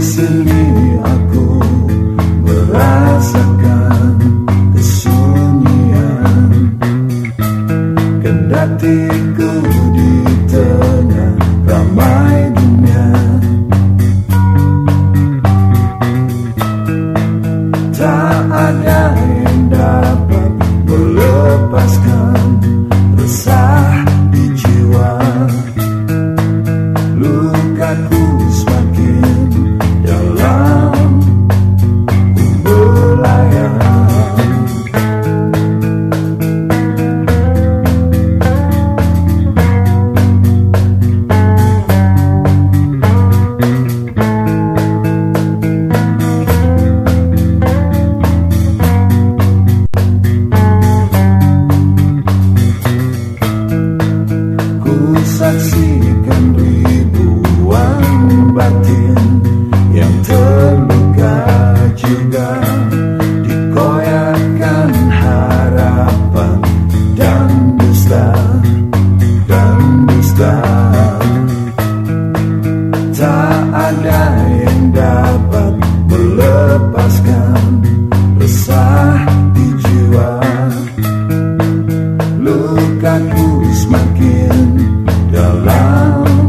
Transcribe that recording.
sini aku merasakan kesunyian, kendatiku di tengah ramai dunia. Tak ada yang dapat melepaskan resah di jiwa. Lukaku semakin dalam, ku melayang. Ku saksikan ribuan batin yang terluka juga, dikoyakkan harapan dan dusta. Tak ada yang dapat melepaskan resah di jiwa. Lukaku semakin dalam,